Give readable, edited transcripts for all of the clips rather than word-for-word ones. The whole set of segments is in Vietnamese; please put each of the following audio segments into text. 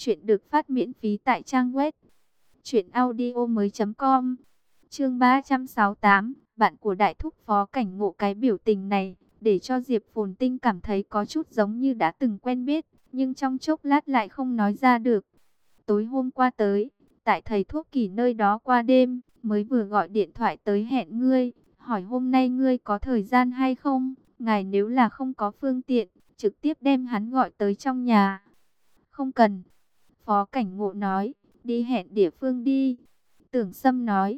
Chuyện được phát miễn phí tại trang web truyệnaudiomoi.com. Chương 368, bạn của Đại Thúc. Phó Cảnh Ngộ cái biểu tình này để cho Diệp Phồn Tinh cảm thấy có chút giống như đã từng quen biết, nhưng trong chốc lát lại không nói ra được. Tối hôm qua tới, tại thầy thuốc Kỳ nơi đó qua đêm, mới vừa gọi điện thoại tới hẹn ngươi, hỏi hôm nay ngươi có thời gian hay không, ngài nếu là không có phương tiện, trực tiếp đem hắn gọi tới trong nhà. Không cần. Phó Cảnh Ngộ nói, đi hẹn địa phương đi. Tưởng Sâm nói,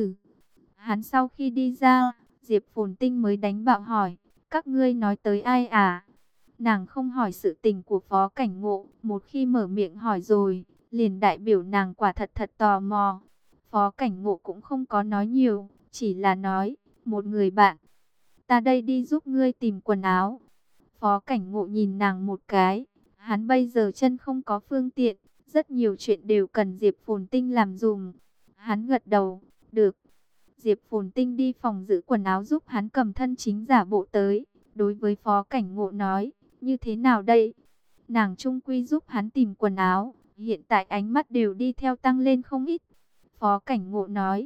Hắn sau khi đi ra, Diệp Phồn Tinh mới đánh bạo hỏi, các ngươi nói tới ai à? Nàng không hỏi sự tình của Phó Cảnh Ngộ, một khi mở miệng hỏi rồi, liền đại biểu nàng quả thật thật tò mò. Phó Cảnh Ngộ cũng không có nói nhiều, chỉ là nói, một người bạn, ta đây đi giúp ngươi tìm quần áo. Phó Cảnh Ngộ nhìn nàng một cái, hắn bây giờ chân không có phương tiện, rất nhiều chuyện đều cần Diệp Phồn Tinh làm dùm. Hắn gật đầu, được. Diệp Phồn Tinh đi phòng giữ quần áo giúp hắn cầm thân chính giả bộ tới. Đối với Phó Cảnh Ngộ nói, như thế nào đây? Nàng trung quy giúp hắn tìm quần áo, hiện tại ánh mắt đều đi theo tăng lên không ít. Phó Cảnh Ngộ nói,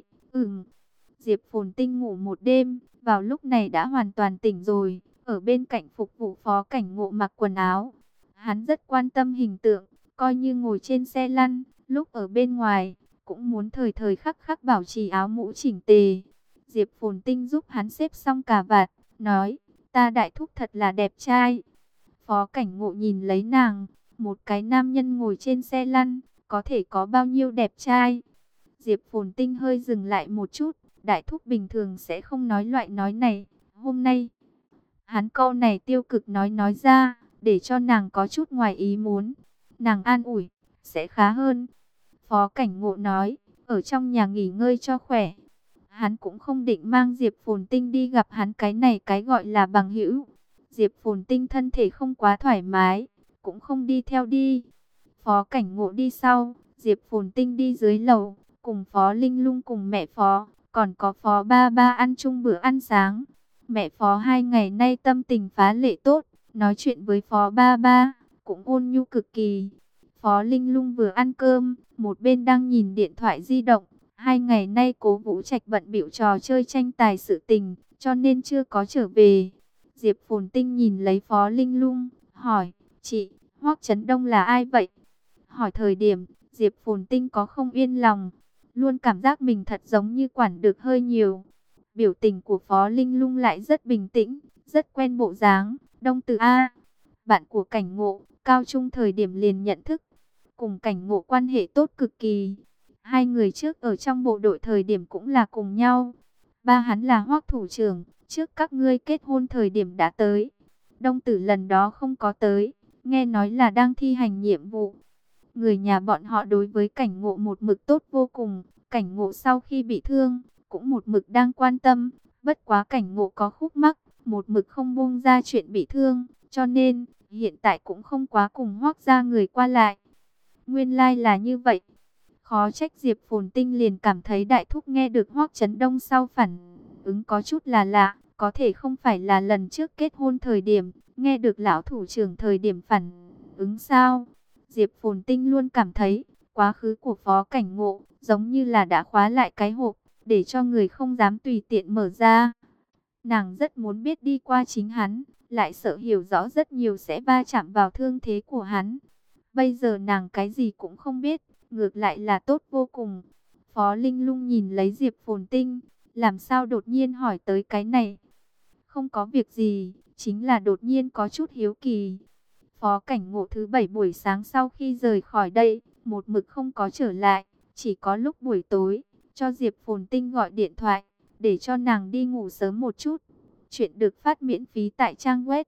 Diệp Phồn Tinh ngủ một đêm, vào lúc này đã hoàn toàn tỉnh rồi, ở bên cạnh phục vụ Phó Cảnh Ngộ mặc quần áo. Hắn rất quan tâm hình tượng, coi như ngồi trên xe lăn, lúc ở bên ngoài, cũng muốn thời thời khắc khắc bảo trì áo mũ chỉnh tề. Diệp Phồn Tinh giúp hắn xếp xong cà vạt, nói, ta Đại Thúc thật là đẹp trai. Phó Cảnh Ngộ nhìn lấy nàng, một cái nam nhân ngồi trên xe lăn, có thể có bao nhiêu đẹp trai. Diệp Phồn Tinh hơi dừng lại một chút, Đại Thúc bình thường sẽ không nói loại nói này, hôm nay hắn câu này tiêu cực nói ra, để cho nàng có chút ngoài ý muốn. Nàng an ủi, sẽ khá hơn. Phó Cảnh Ngộ nói, ở trong nhà nghỉ ngơi cho khỏe. Hắn cũng không định mang Diệp Phồn Tinh đi gặp hắn, cái này cái gọi là bằng hữu. Diệp Phồn Tinh thân thể không quá thoải mái, cũng không đi theo đi. Phó Cảnh Ngộ đi sau, Diệp Phồn Tinh đi dưới lầu, cùng Phó Linh Lung cùng mẹ Phó, còn có Phó Ba Ba ăn chung bữa ăn sáng. Mẹ Phó 2 ngày nay tâm tình phá lệ tốt, nói chuyện với Phó Ba Ba, cũng ôn nhu cực kỳ. Phó Linh Lung vừa ăn cơm, một bên đang nhìn điện thoại di động. 2 ngày nay Cố Vũ Trạch bận bịu trò chơi tranh tài sự tình, cho nên chưa có trở về. Diệp Phồn Tinh nhìn lấy Phó Linh Lung, hỏi, chị, Hoắc Chấn Đông là ai vậy? Hỏi thời điểm, Diệp Phồn Tinh có không yên lòng, luôn cảm giác mình thật giống như quản được hơi nhiều. Biểu tình của Phó Linh Lung lại rất bình tĩnh, rất quen bộ dáng. Đông Từ A, bạn của Cảnh Ngộ, cao trung thời điểm liền nhận thức, cùng Cảnh Ngộ quan hệ tốt cực kỳ. Hai người trước ở trong bộ đội thời điểm cũng là cùng nhau. Ba hắn là Hoắc thủ trưởng, trước các ngươi kết hôn thời điểm đã tới. Đông Tử lần đó không có tới, nghe nói là đang thi hành nhiệm vụ. Người nhà bọn họ đối với Cảnh Ngộ một mực tốt vô cùng. Cảnh Ngộ sau khi bị thương, cũng một mực đang quan tâm. Bất quá Cảnh Ngộ có khúc mắc, một mực không buông ra chuyện bị thương, cho nên hiện tại cũng không quá cùng Hoắc gia người qua lại. Nguyên lai là như vậy. Khó trách Diệp Phồn Tinh liền cảm thấy Đại Thúc nghe được Hoắc Chấn Đông sau phản ứng có chút là lạ, có thể không phải là lần trước kết hôn thời điểm, nghe được lão thủ trưởng thời điểm phản ứng sao? Diệp Phồn Tinh luôn cảm thấy, quá khứ của Phó Cảnh Ngộ, giống như là đã khóa lại cái hộp, để cho người không dám tùy tiện mở ra. Nàng rất muốn biết đi qua chính hắn, lại sợ hiểu rõ rất nhiều sẽ va chạm vào thương thế của hắn. Bây giờ nàng cái gì cũng không biết, ngược lại là tốt vô cùng. Phó Linh Lung nhìn lấy Diệp Phồn Tinh, làm sao đột nhiên hỏi tới cái này? Không có việc gì, chính là đột nhiên có chút hiếu kỳ. Phó Cảnh Ngộ thứ 7 buổi sáng sau khi rời khỏi đây, một mực không có trở lại, chỉ có lúc buổi tối, cho Diệp Phồn Tinh gọi điện thoại, để cho nàng đi ngủ sớm một chút. Chuyện được phát miễn phí tại trang web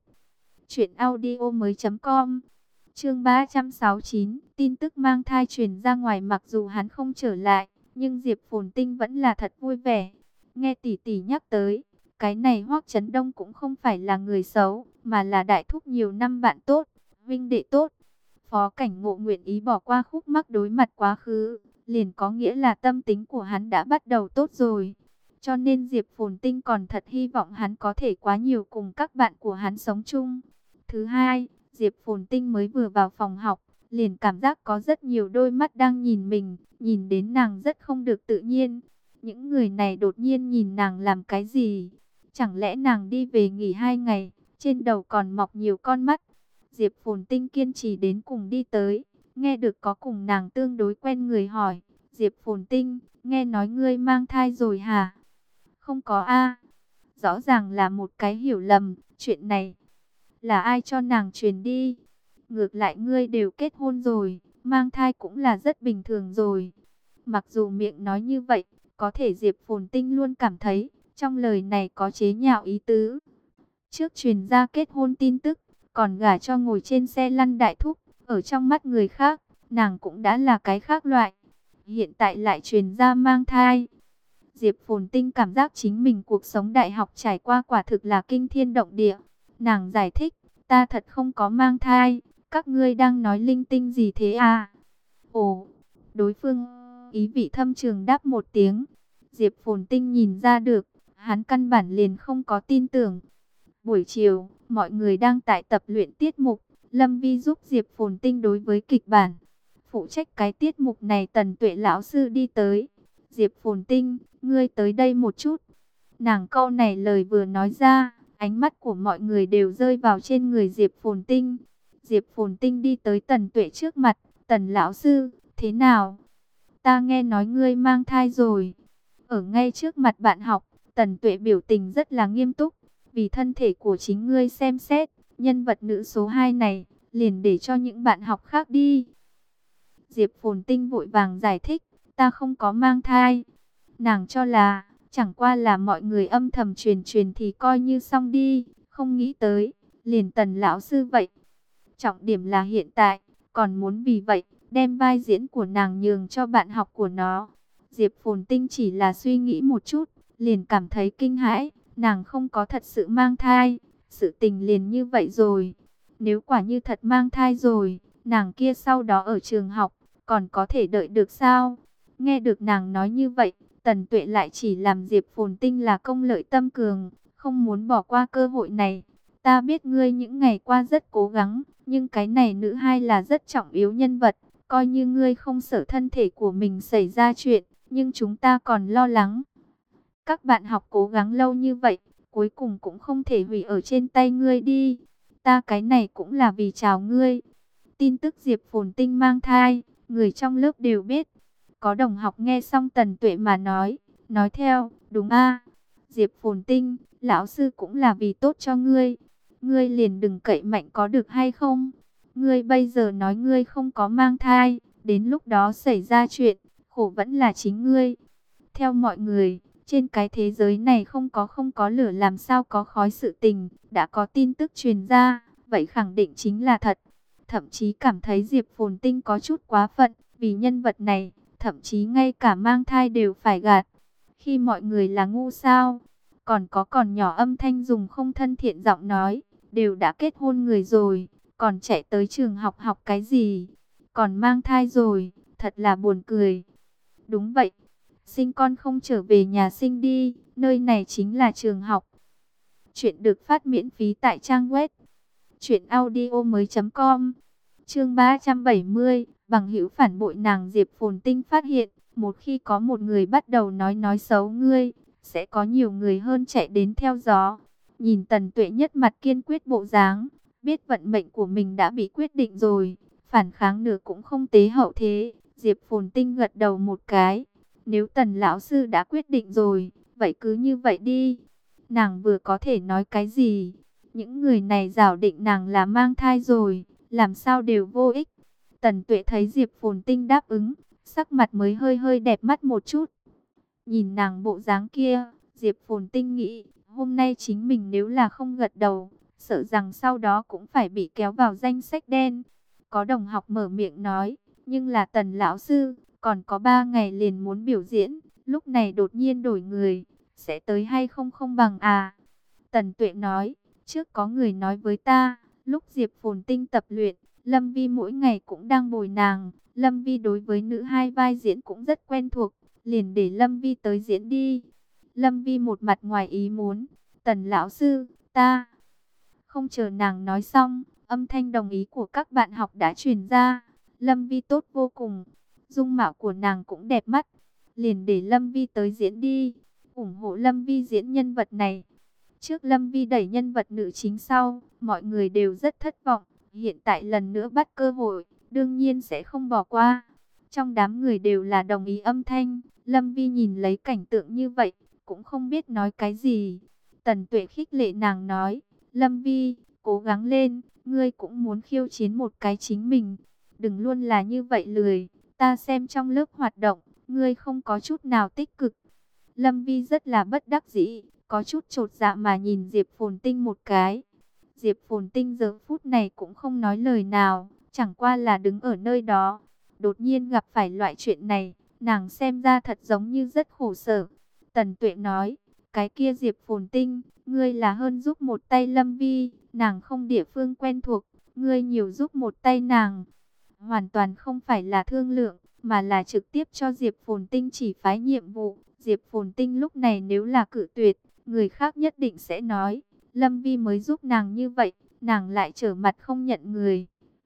truyệnaudiomoi.com. Chương 369, tin tức mang thai truyền ra ngoài, mặc dù hắn không trở lại, nhưng Diệp Phồn Tinh vẫn là thật vui vẻ. Nghe tỷ tỷ nhắc tới, cái này Hoắc Chấn Đông cũng không phải là người xấu, mà là Đại Thúc nhiều năm bạn tốt, huynh đệ tốt. Phó Cảnh Ngộ nguyện ý bỏ qua khúc mắc đối mặt quá khứ, liền có nghĩa là tâm tính của hắn đã bắt đầu tốt rồi. Cho nên Diệp Phồn Tinh còn thật hy vọng hắn có thể quá nhiều cùng các bạn của hắn sống chung. Thứ hai, Diệp Phồn Tinh mới vừa vào phòng học, liền cảm giác có rất nhiều đôi mắt đang nhìn mình, nhìn đến nàng rất không được tự nhiên. Những người này đột nhiên nhìn nàng làm cái gì? Chẳng lẽ nàng đi về nghỉ 2 ngày, trên đầu còn mọc nhiều con mắt? Diệp Phồn Tinh kiên trì đến cùng đi tới, nghe được có cùng nàng tương đối quen người hỏi, Diệp Phồn Tinh, nghe nói ngươi mang thai rồi hả? Không có a. Rõ ràng là một cái hiểu lầm, chuyện này là ai cho nàng truyền đi? Ngược lại ngươi đều kết hôn rồi, mang thai cũng là rất bình thường rồi. Mặc dù miệng nói như vậy, có thể Diệp Phồn Tinh luôn cảm thấy trong lời này có chế nhạo ý tứ. Trước truyền ra kết hôn tin tức, còn gả cho ngồi trên xe lăn đại thúc, ở trong mắt người khác, nàng cũng đã là cái khác loại. Hiện tại lại truyền ra mang thai. Diệp Phồn Tinh cảm giác chính mình cuộc sống đại học trải qua quả thực là kinh thiên động địa. Nàng giải thích, ta thật không có mang thai, các ngươi đang nói linh tinh gì thế à? Ồ, đối phương ý vị thâm trường đáp một tiếng. Diệp Phồn Tinh nhìn ra được, hắn căn bản liền không có tin tưởng. Buổi chiều, mọi người đang tại tập luyện tiết mục. Lâm Vi giúp Diệp Phồn Tinh đối với kịch bản. Phụ trách cái tiết mục này Tần Tuệ lão sư đi tới. Diệp Phồn Tinh, ngươi tới đây một chút. Nàng câu này lời vừa nói ra, ánh mắt của mọi người đều rơi vào trên người Diệp Phồn Tinh. Diệp Phồn Tinh đi tới Tần Tuệ trước mặt. Tần lão sư, thế nào? Ta nghe nói ngươi mang thai rồi. Ở ngay trước mặt bạn học, Tần Tuệ biểu tình rất là nghiêm túc. Vì thân thể của chính ngươi xem xét, nhân vật nữ số 2 này, liền để cho những bạn học khác đi. Diệp Phồn Tinh vội vàng giải thích, ta không có mang thai. Nàng cho là, chẳng qua là mọi người âm thầm truyền truyền thì coi như xong đi, không nghĩ tới, liền Tần lão sư vậy. Trọng điểm là hiện tại, còn muốn vì vậy, đem vai diễn của nàng nhường cho bạn học của nó. Diệp Phồn Tinh chỉ là suy nghĩ một chút, liền cảm thấy kinh hãi, nàng không có thật sự mang thai, sự tình liền như vậy rồi. Nếu quả như thật mang thai rồi, nàng kia sau đó ở trường học, còn có thể đợi được sao? Nghe được nàng nói như vậy, Tần Tuệ lại chỉ làm Diệp Phồn Tinh là công lợi tâm cường, không muốn bỏ qua cơ hội này. Ta biết ngươi những ngày qua rất cố gắng, nhưng cái này nữ hai là rất trọng yếu nhân vật. Coi như ngươi không sợ thân thể của mình xảy ra chuyện, nhưng chúng ta còn lo lắng. Các bạn học cố gắng lâu như vậy, cuối cùng cũng không thể hủy ở trên tay ngươi đi. Ta cái này cũng là vì chào ngươi. Tin tức Diệp Phồn Tinh mang thai, người trong lớp đều biết. Có đồng học nghe xong Tần Tuệ mà nói theo, đúng a, Diệp Phồn Tinh, lão sư cũng là vì tốt cho ngươi. Ngươi liền đừng cậy mạnh có được hay không? Ngươi bây giờ nói ngươi không có mang thai, đến lúc đó xảy ra chuyện, khổ vẫn là chính ngươi. Theo mọi người, trên cái thế giới này không có lửa làm sao có khói sự tình, đã có tin tức truyền ra, vậy khẳng định chính là thật. Thậm chí cảm thấy Diệp Phồn Tinh có chút quá phận, vì nhân vật này, thậm chí ngay cả mang thai đều phải gạt. Khi mọi người là ngu sao? Còn nhỏ âm thanh dùng không thân thiện giọng nói, đều đã kết hôn người rồi, còn chạy tới trường học học cái gì? Còn mang thai rồi, thật là buồn cười. Đúng vậy, sinh con không trở về nhà sinh đi, nơi này chính là trường học. Chuyện được phát miễn phí tại trang web truyệnaudiomoi.com. Chương 370, bằng hữu phản bội nàng. Diệp Phồn Tinh phát hiện, một khi có một người bắt đầu nói xấu ngươi, sẽ có nhiều người hơn chạy đến theo gió. Nhìn Tần Tuệ nhất mặt kiên quyết bộ dáng, biết vận mệnh của mình đã bị quyết định rồi, phản kháng nửa cũng không tế hậu thế. Diệp Phồn Tinh gật đầu một cái. Nếu Tần lão sư đã quyết định rồi, vậy cứ như vậy đi. Nàng vừa có thể nói cái gì? Những người này giảo định nàng là mang thai rồi, làm sao đều vô ích. Tần Tuệ thấy Diệp Phồn Tinh đáp ứng, sắc mặt mới hơi hơi đẹp mắt một chút. Nhìn nàng bộ dáng kia, Diệp Phồn Tinh nghĩ, hôm nay chính mình nếu là không gật đầu, sợ rằng sau đó cũng phải bị kéo vào danh sách đen. Có đồng học mở miệng nói, nhưng là Tần lão sư, còn có 3 ngày liền muốn biểu diễn, lúc này đột nhiên đổi người, sẽ tới hay không không bằng à? Tần Tuệ nói, trước có người nói với ta, lúc Diệp Phồn Tinh tập luyện, Lâm Vi mỗi ngày cũng đang bồi nàng. Lâm Vi đối với nữ hai vai diễn cũng rất quen thuộc, liền để Lâm Vi tới diễn đi. Lâm Vi một mặt ngoài ý muốn, Tần lão sư, không chờ nàng nói xong, âm thanh đồng ý của các bạn học đã truyền ra. Lâm Vi tốt vô cùng, dung mạo của nàng cũng đẹp mắt, liền để Lâm Vi tới diễn đi, ủng hộ Lâm Vi diễn nhân vật này. Trước Lâm Vi đẩy nhân vật nữ chính sau, mọi người đều rất thất vọng, hiện tại lần nữa bắt cơ hội, đương nhiên sẽ không bỏ qua. Trong đám người đều là đồng ý âm thanh, Lâm Vi nhìn lấy cảnh tượng như vậy, cũng không biết nói cái gì. Tần Tuệ khích lệ nàng nói, Lâm Vi, cố gắng lên, ngươi cũng muốn khiêu chiến một cái chính mình. Đừng luôn là như vậy lười, ta xem trong lớp hoạt động, ngươi không có chút nào tích cực. Lâm Vi rất là bất đắc dĩ, có chút chột dạ mà nhìn Diệp Phồn Tinh một cái. Diệp Phồn Tinh giờ phút này cũng không nói lời nào, chẳng qua là đứng ở nơi đó. Đột nhiên gặp phải loại chuyện này, nàng xem ra thật giống như rất khổ sở. Tần Tuệ nói, cái kia Diệp Phồn Tinh, ngươi là hơn giúp một tay Lâm Vi, nàng không địa phương quen thuộc, ngươi nhiều giúp một tay nàng. Hoàn toàn không phải là thương lượng, mà là trực tiếp cho Diệp Phồn Tinh chỉ phái nhiệm vụ. Diệp Phồn Tinh lúc này nếu là cự tuyệt, người khác nhất định sẽ nói, Lâm Vi mới giúp nàng như vậy, nàng lại trở mặt không nhận người.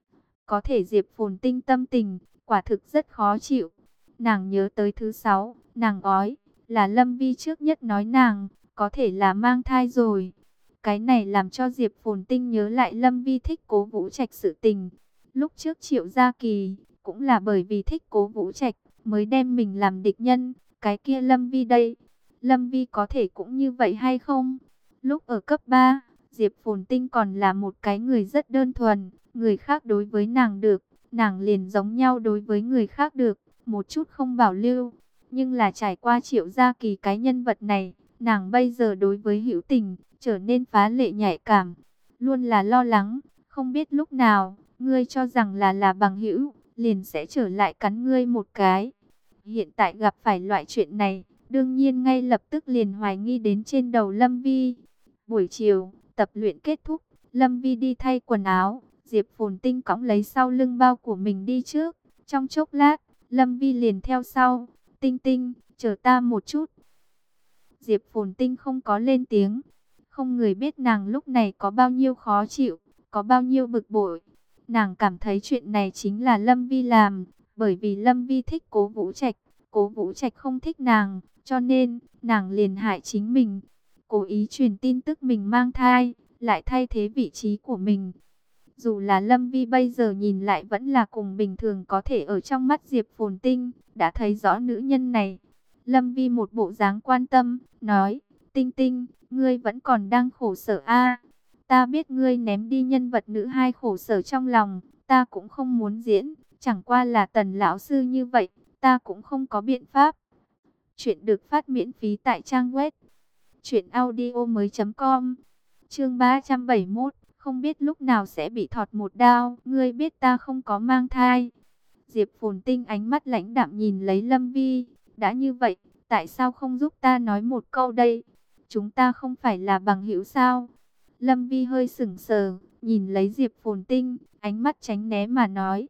Có thể Diệp Phồn Tinh tâm tình, quả thực rất khó chịu. Nàng nhớ tới thứ 6, nàng ói, là Lâm Vi trước nhất nói nàng, có thể là mang thai rồi. Cái này làm cho Diệp Phồn Tinh nhớ lại Lâm Vi thích Cố Vũ Trạch sự tình. Lúc trước Triệu Gia Kỳ, cũng là bởi vì thích Cố Vũ Trạch, mới đem mình làm địch nhân. Cái kia Lâm Vi đây, Lâm Vi có thể cũng như vậy hay không? Lúc ở cấp 3, Diệp Phồn Tinh còn là một cái người rất đơn thuần, người khác đối với nàng được, nàng liền giống nhau đối với người khác được, một chút không bảo lưu. Nhưng là trải qua Triệu Gia Kỳ cái nhân vật này, nàng bây giờ đối với hữu tình, trở nên phá lệ nhạy cảm, luôn là lo lắng, không biết lúc nào, ngươi cho rằng là bằng hữu, liền sẽ trở lại cắn ngươi một cái. Hiện tại gặp phải loại chuyện này, đương nhiên ngay lập tức liền hoài nghi đến trên đầu Lâm Vi. Buổi chiều, tập luyện kết thúc, Lâm Vi đi thay quần áo, Diệp Phồn Tinh cõng lấy sau lưng bao của mình đi trước. Trong chốc lát, Lâm Vi liền theo sau, Tinh Tinh, chờ ta một chút. Diệp Phồn Tinh không có lên tiếng, không người biết nàng lúc này có bao nhiêu khó chịu, có bao nhiêu bực bội. Nàng cảm thấy chuyện này chính là Lâm Vi làm, bởi vì Lâm Vi thích Cố Vũ Trạch, Cố Vũ Trạch không thích nàng, cho nên nàng liền hại chính mình. Cố ý truyền tin tức mình mang thai, lại thay thế vị trí của mình. Dù là Lâm Vi bây giờ nhìn lại vẫn là cùng bình thường, có thể ở trong mắt Diệp Phồn Tinh, đã thấy rõ nữ nhân này. Lâm Vi một bộ dáng quan tâm, nói, Tinh Tinh, ngươi vẫn còn đang khổ sở a? Ta biết ngươi ném đi nhân vật nữ hai khổ sở trong lòng, ta cũng không muốn diễn, chẳng qua là Tần lão sư như vậy, ta cũng không có biện pháp. Chuyện được phát miễn phí tại trang web truyệnaudiomoi.com. Chương 371, không biết lúc nào sẽ bị thọt một đao, ngươi biết ta không có mang thai. Diệp Phồn Tinh ánh mắt lãnh đạm nhìn lấy Lâm Vi, đã như vậy, tại sao không giúp ta nói một câu đây? Chúng ta không phải là bằng hữu sao? Lâm Vi hơi sững sờ, nhìn lấy Diệp Phồn Tinh, ánh mắt tránh né mà nói,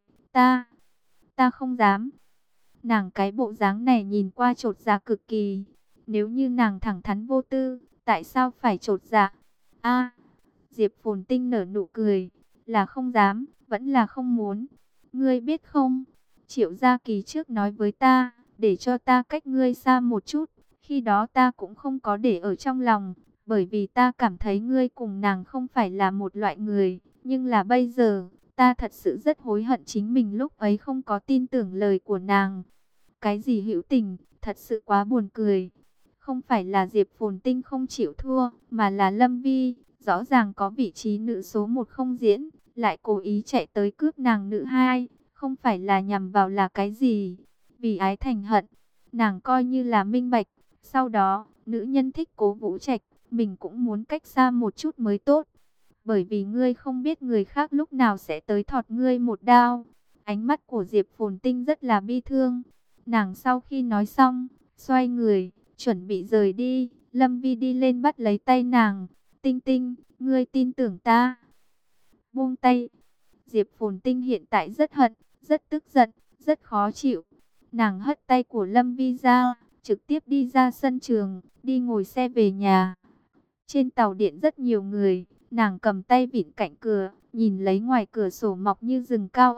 ta không dám. Nàng cái bộ dáng này nhìn qua chột dạ cực kỳ. Nếu như nàng thẳng thắn vô tư, tại sao phải chột dạ? A, Diệp Phồn Tinh nở nụ cười, là không dám, vẫn là không muốn. Ngươi biết không, Triệu Gia Kỳ trước nói với ta, để cho ta cách ngươi xa một chút. Khi đó ta cũng không có để ở trong lòng, bởi vì ta cảm thấy ngươi cùng nàng không phải là một loại người. Nhưng là bây giờ, ta thật sự rất hối hận chính mình lúc ấy không có tin tưởng lời của nàng. Cái gì hữu tình, thật sự quá buồn cười. Không phải là Diệp Phồn Tinh không chịu thua, mà là Lâm Vi, rõ ràng có vị trí nữ số 1 không diễn, lại cố ý chạy tới cướp nàng nữ 2, không phải là nhằm vào là cái gì. Vì ái thành hận, nàng coi như là minh bạch, sau đó, nữ nhân thích Cố Vũ Trạch, mình cũng muốn cách xa một chút mới tốt. Bởi vì ngươi không biết người khác lúc nào sẽ tới thọt ngươi một đao. Ánh mắt của Diệp Phồn Tinh rất là bi thương. Nàng sau khi nói xong, xoay người, chuẩn bị rời đi. Lâm Vi đi lên bắt lấy tay nàng. Tinh Tinh, ngươi tin tưởng ta. Buông tay. Diệp Phồn Tinh hiện tại rất hận, rất tức giận, rất khó chịu. Nàng hất tay của Lâm Vi ra, trực tiếp đi ra sân trường, đi ngồi xe về nhà. Trên tàu điện rất nhiều người, nàng cầm tay vịn cạnh cửa, nhìn lấy ngoài cửa sổ mọc như rừng cao ốc,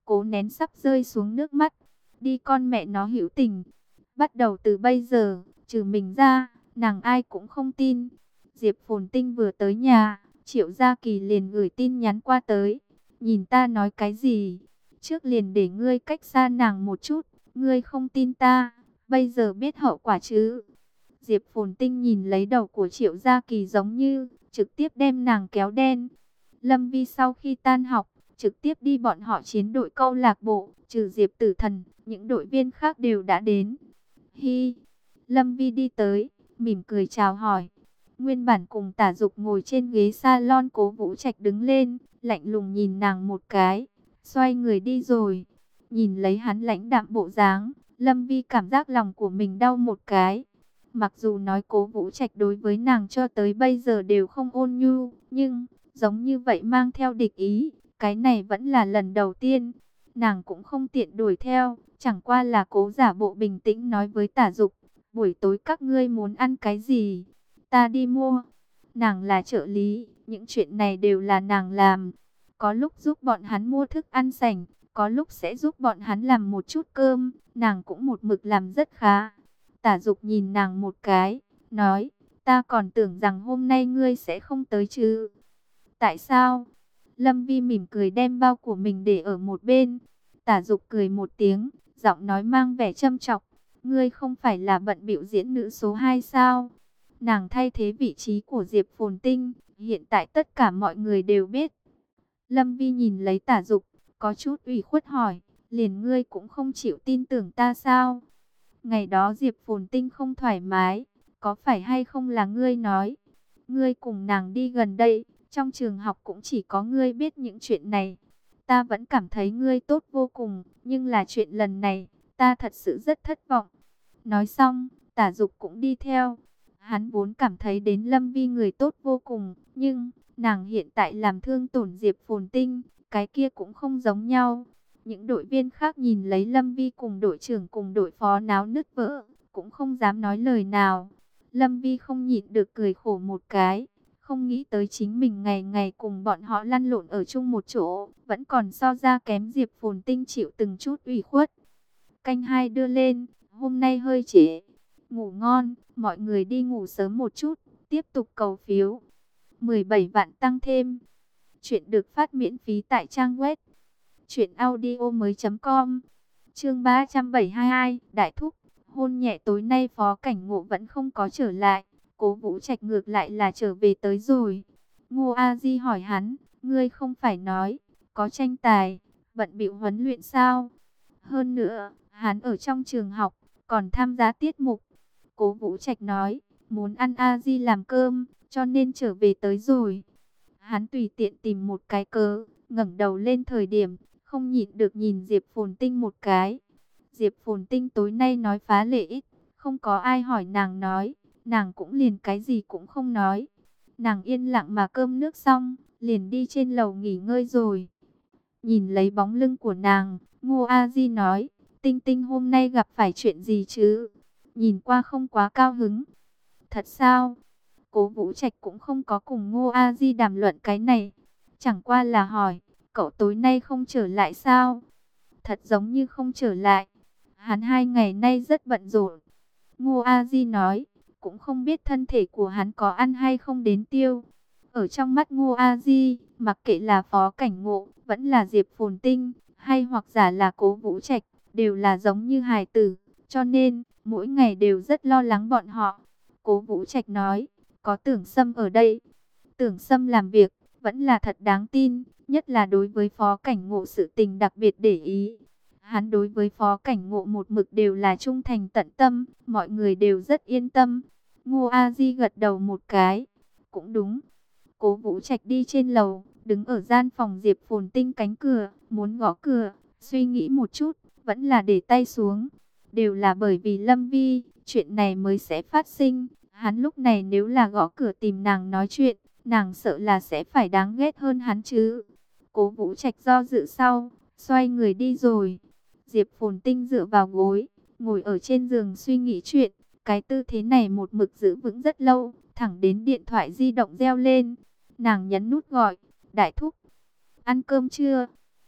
cố nén sắp rơi xuống nước mắt. Đi con mẹ nó hữu tình. Bắt đầu từ bây giờ, trừ mình ra, nàng ai cũng không tin. Diệp Phồn Tinh vừa tới nhà, Triệu Gia Kỳ liền gửi tin nhắn qua tới. Nhìn ta nói cái gì? Trước liền để ngươi cách xa nàng một chút. Ngươi không tin ta, bây giờ biết hậu quả chứ? Diệp Phồn Tinh nhìn lấy đầu của Triệu Gia Kỳ giống như trực tiếp đem nàng kéo đen. Lâm Vi sau khi tan học, trực tiếp đi bọn họ chiến đội câu lạc bộ, trừ Diệp Tử Thần, những đội viên khác đều đã đến. Hi, Lâm Vi đi tới, mỉm cười chào hỏi. Nguyên bản cùng Tả Dục ngồi trên ghế salon, Cố Vũ Trạch đứng lên, lạnh lùng nhìn nàng một cái, xoay người đi rồi. Nhìn lấy hắn lãnh đạm bộ dáng, Lâm Vi cảm giác lòng của mình đau một cái. Mặc dù nói Cố Vũ Trạch đối với nàng cho tới bây giờ đều không ôn nhu, nhưng giống như vậy mang theo địch ý, cái này vẫn là lần đầu tiên. Nàng cũng không tiện đuổi theo, chẳng qua là cố giả bộ bình tĩnh nói với Tả Dục, buổi tối các ngươi muốn ăn cái gì? Ta đi mua. Nàng là trợ lý, những chuyện này đều là nàng làm. Có lúc giúp bọn hắn mua thức ăn sảnh, có lúc sẽ giúp bọn hắn làm một chút cơm, nàng cũng một mực làm rất khá. Tả Dục nhìn nàng một cái, nói, ta còn tưởng rằng hôm nay ngươi sẽ không tới chứ. Tại sao? Lâm Vi mỉm cười đem bao của mình để ở một bên. Tả Dục cười một tiếng, giọng nói mang vẻ châm chọc. Ngươi không phải là bận bịu diễn nữ số 2 sao? Nàng thay thế vị trí của Diệp Phồn Tinh, hiện tại tất cả mọi người đều biết. Lâm Vi nhìn lấy Tả Dục, có chút ủy khuất hỏi, liền ngươi cũng không chịu tin tưởng ta sao? Ngày đó Diệp Phồn Tinh không thoải mái, có phải hay không là ngươi nói? Ngươi cùng nàng đi gần đây, trong trường học cũng chỉ có ngươi biết những chuyện này. Ta vẫn cảm thấy ngươi tốt vô cùng, nhưng là chuyện lần này, ta thật sự rất thất vọng. Nói xong, Tả Dục cũng đi theo. Hắn vốn cảm thấy đến Lâm Vi người tốt vô cùng, nhưng nàng hiện tại làm thương tổn Diệp Phồn Tinh, cái kia cũng không giống nhau. Những đội viên khác nhìn lấy Lâm Vi cùng đội trưởng cùng đội phó náo nứt vỡ, cũng không dám nói lời nào. Lâm Vi không nhịn được cười khổ một cái, không nghĩ tới chính mình ngày ngày cùng bọn họ lăn lộn ở chung một chỗ, vẫn còn so ra kém Diệp Phồn Tinh chịu từng chút ủy khuất. Canh hai đưa lên, hôm nay hơi trễ. Ngủ ngon, mọi người đi ngủ sớm một chút, tiếp tục cầu phiếu. 17 vạn tăng thêm. Chuyện được phát miễn phí tại trang web truyệnaudiomoi.com. Chương 372, Đại Thúc, hôn nhẹ tối nay Phó Cảnh Ngộ vẫn không có trở lại, Cố Vũ Trạch ngược lại là trở về tới rồi. Ngô A Di hỏi hắn, ngươi không phải nói có tranh tài, bận bịu huấn luyện sao? Hơn nữa, hắn ở trong trường học còn tham gia tiết mục. Cố Vũ Trạch nói, muốn ăn A Di làm cơm, cho nên trở về tới rồi. Hắn tùy tiện tìm một cái cớ, ngẩng đầu lên thời điểm, không nhịn được nhìn Diệp Phồn Tinh một cái. Diệp Phồn Tinh tối nay nói phá lệ ít, không có ai hỏi nàng nói, nàng cũng liền cái gì cũng không nói. Nàng yên lặng mà cơm nước xong, liền đi trên lầu nghỉ ngơi rồi. Nhìn lấy bóng lưng của nàng, Ngô A Di nói, Tinh Tinh hôm nay gặp phải chuyện gì chứ? Nhìn qua không quá cao hứng. Thật sao? Cố Vũ Trạch cũng không có cùng Ngô A Di đàm luận cái này. Chẳng qua là hỏi, cậu tối nay không trở lại sao? Thật giống như không trở lại. Hắn 2 ngày nay rất bận rộn. Ngô A Di nói, cũng không biết thân thể của hắn có ăn hay không đến tiêu. Ở trong mắt Ngô A Di, mặc kệ là Phó Cảnh Ngộ, vẫn là Diệp Phồn Tinh, hay hoặc giả là Cố Vũ Trạch, đều là giống như hài tử. Cho nên, mỗi ngày đều rất lo lắng bọn họ. Cố Vũ Trạch nói, có Tưởng Sâm ở đây. Tưởng Sâm làm việc, vẫn là thật đáng tin, nhất là đối với Phó Cảnh Ngộ sự tình đặc biệt để ý. Hắn đối với Phó Cảnh Ngộ một mực đều là trung thành tận tâm, mọi người đều rất yên tâm. Ngô A Di gật đầu một cái, cũng đúng. Cố Vũ Trạch đi trên lầu, đứng ở gian phòng Diệp Phồn Tinh cánh cửa, muốn gõ cửa, suy nghĩ một chút, vẫn là để tay xuống. Đều là bởi vì Lâm Vi, chuyện này mới sẽ phát sinh. Hắn lúc này nếu là gõ cửa tìm nàng nói chuyện, nàng sợ là sẽ phải đáng ghét hơn hắn chứ. Cố Vũ Trạch do dự sau, xoay người đi rồi. Diệp Phồn Tinh dựa vào gối, ngồi ở trên giường suy nghĩ chuyện. Cái tư thế này một mực giữ vững rất lâu, thẳng đến điện thoại di động reo lên. Nàng nhấn nút gọi, Đại Thúc, ăn cơm chưa?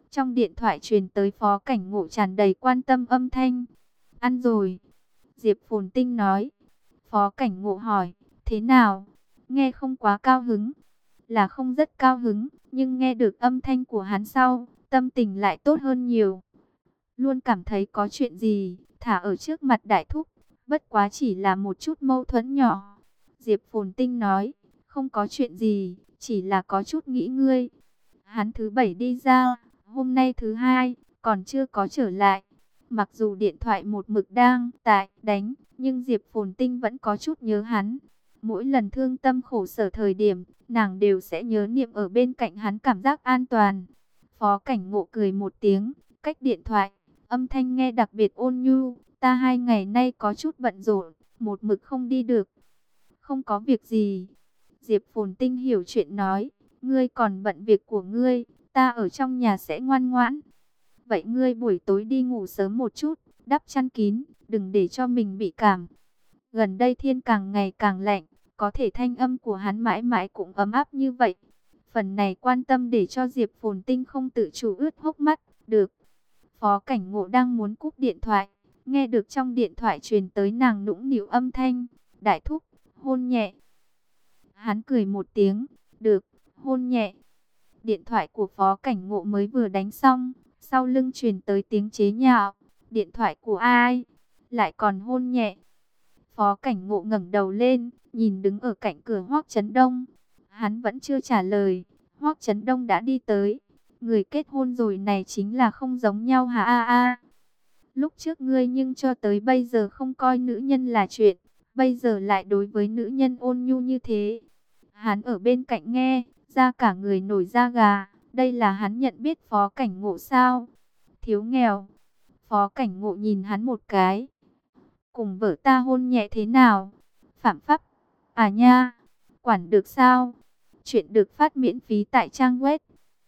Trong điện thoại truyền tới Phó Cảnh Ngộ tràn đầy quan tâm âm thanh. Ăn rồi. Diệp Phồn Tinh nói. Phó Cảnh Ngộ hỏi. Thế nào? Nghe không quá cao hứng. Là không rất cao hứng, nhưng nghe được âm thanh của hắn sau, tâm tình lại tốt hơn nhiều. Luôn cảm thấy có chuyện gì, thả ở trước mặt đại thúc. Bất quá chỉ là một chút mâu thuẫn nhỏ. Diệp Phồn Tinh nói. Không có chuyện gì, chỉ là có chút nghĩ ngươi. Hắn thứ bảy đi ra, hôm nay thứ hai, còn chưa có trở lại. Mặc dù điện thoại một mực đang tại đánh, nhưng Diệp Phồn Tinh vẫn có chút nhớ hắn. Mỗi lần thương tâm khổ sở thời điểm, nàng đều sẽ nhớ niệm ở bên cạnh hắn cảm giác an toàn. Phó Cảnh Ngộ cười một tiếng, cách điện thoại, âm thanh nghe đặc biệt ôn nhu. Ta 2 ngày nay có chút bận rộn, một mực không đi được. Không có việc gì. Diệp Phồn Tinh hiểu chuyện nói. Ngươi còn bận việc của ngươi, ta ở trong nhà sẽ ngoan ngoãn. Vậy ngươi buổi tối đi ngủ sớm một chút, đắp chăn kín, đừng để cho mình bị cảm. Gần đây thiên càng ngày càng lạnh, có thể thanh âm của hắn mãi mãi cũng ấm áp như vậy. Phần này quan tâm để cho Diệp Phồn Tinh không tự chủ ướt hốc mắt. Được. Phó Cảnh Ngộ đang muốn cúp điện thoại, nghe được trong điện thoại truyền tới nàng nũng nịu âm thanh. Đại thúc, hôn nhẹ. Hắn cười một tiếng. Được, hôn nhẹ. Điện thoại của Phó Cảnh Ngộ mới vừa đánh xong, sau lưng truyền tới tiếng chế nhạo. Điện thoại của ai? Lại còn hôn nhẹ. Phó Cảnh Ngộ ngẩng đầu lên, nhìn đứng ở cạnh cửa Hoắc Chấn Đông. Hắn vẫn chưa trả lời, Hoắc Chấn Đông đã đi tới. Người kết hôn rồi này chính là không giống nhau hả a? Lúc trước ngươi nhưng cho tới bây giờ không coi nữ nhân là chuyện, bây giờ lại đối với nữ nhân ôn nhu như thế. Hắn ở bên cạnh nghe, ra cả người nổi da gà. Đây là hắn nhận biết Phó Cảnh Ngộ sao? Thiếu nghèo. Phó Cảnh Ngộ nhìn hắn một cái. Cùng vợ ta hôn nhẹ thế nào? Phạm pháp. À nha. Quản được sao? Chuyện được phát miễn phí tại trang web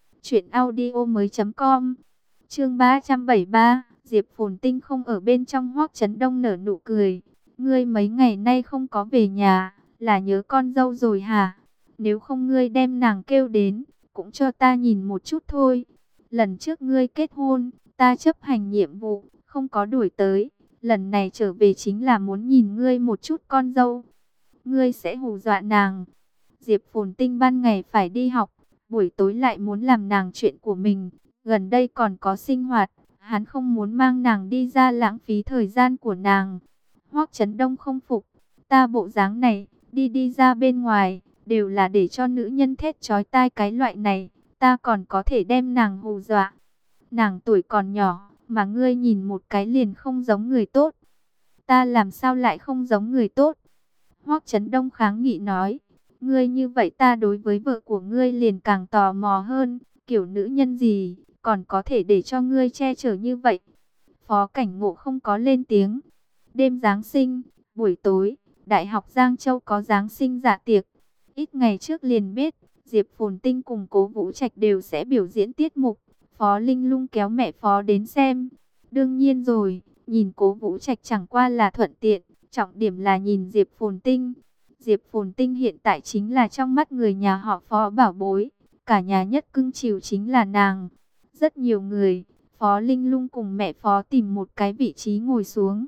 truyệnaudiomoi.com. Chương 373. Diệp Phồn Tinh không ở bên trong. Hoắc Chấn Đông nở nụ cười. Ngươi mấy ngày nay không có về nhà, là nhớ con dâu rồi hả? Nếu không ngươi đem nàng kêu đến, cũng cho ta nhìn một chút thôi. Lần trước ngươi kết hôn, ta chấp hành nhiệm vụ, không có đuổi tới. Lần này trở về chính là muốn nhìn ngươi một chút con dâu. Ngươi sẽ hù dọa nàng. Diệp Phồn Tinh ban ngày phải đi học, buổi tối lại muốn làm nàng chuyện của mình. Gần đây còn có sinh hoạt, hắn không muốn mang nàng đi ra lãng phí thời gian của nàng. Hoắc Chấn Đông không phục. Ta bộ dáng này, đi ra bên ngoài, đều là để cho nữ nhân thét chói tai cái loại này. Ta còn có thể đem nàng hù dọa. Nàng tuổi còn nhỏ, mà ngươi nhìn một cái liền không giống người tốt. Ta làm sao lại không giống người tốt? Hoắc Chấn Đông kháng nghị nói. Ngươi như vậy ta đối với vợ của ngươi liền càng tò mò hơn. Kiểu nữ nhân gì, còn có thể để cho ngươi che chở như vậy? Phó Cảnh Ngộ không có lên tiếng. Đêm Giáng sinh, buổi tối, Đại học Giang Châu có Giáng sinh dạ tiệc. Ít ngày trước liền biết, Diệp Phồn Tinh cùng Cố Vũ Trạch đều sẽ biểu diễn tiết mục. Phó Linh Lung kéo mẹ Phó đến xem. Đương nhiên rồi, nhìn Cố Vũ Trạch chẳng qua là thuận tiện, trọng điểm là nhìn Diệp Phồn Tinh. Diệp Phồn Tinh hiện tại chính là trong mắt người nhà họ Phó bảo bối, cả nhà nhất cưng chiều chính là nàng. Rất nhiều người, Phó Linh Lung cùng mẹ Phó tìm một cái vị trí ngồi xuống.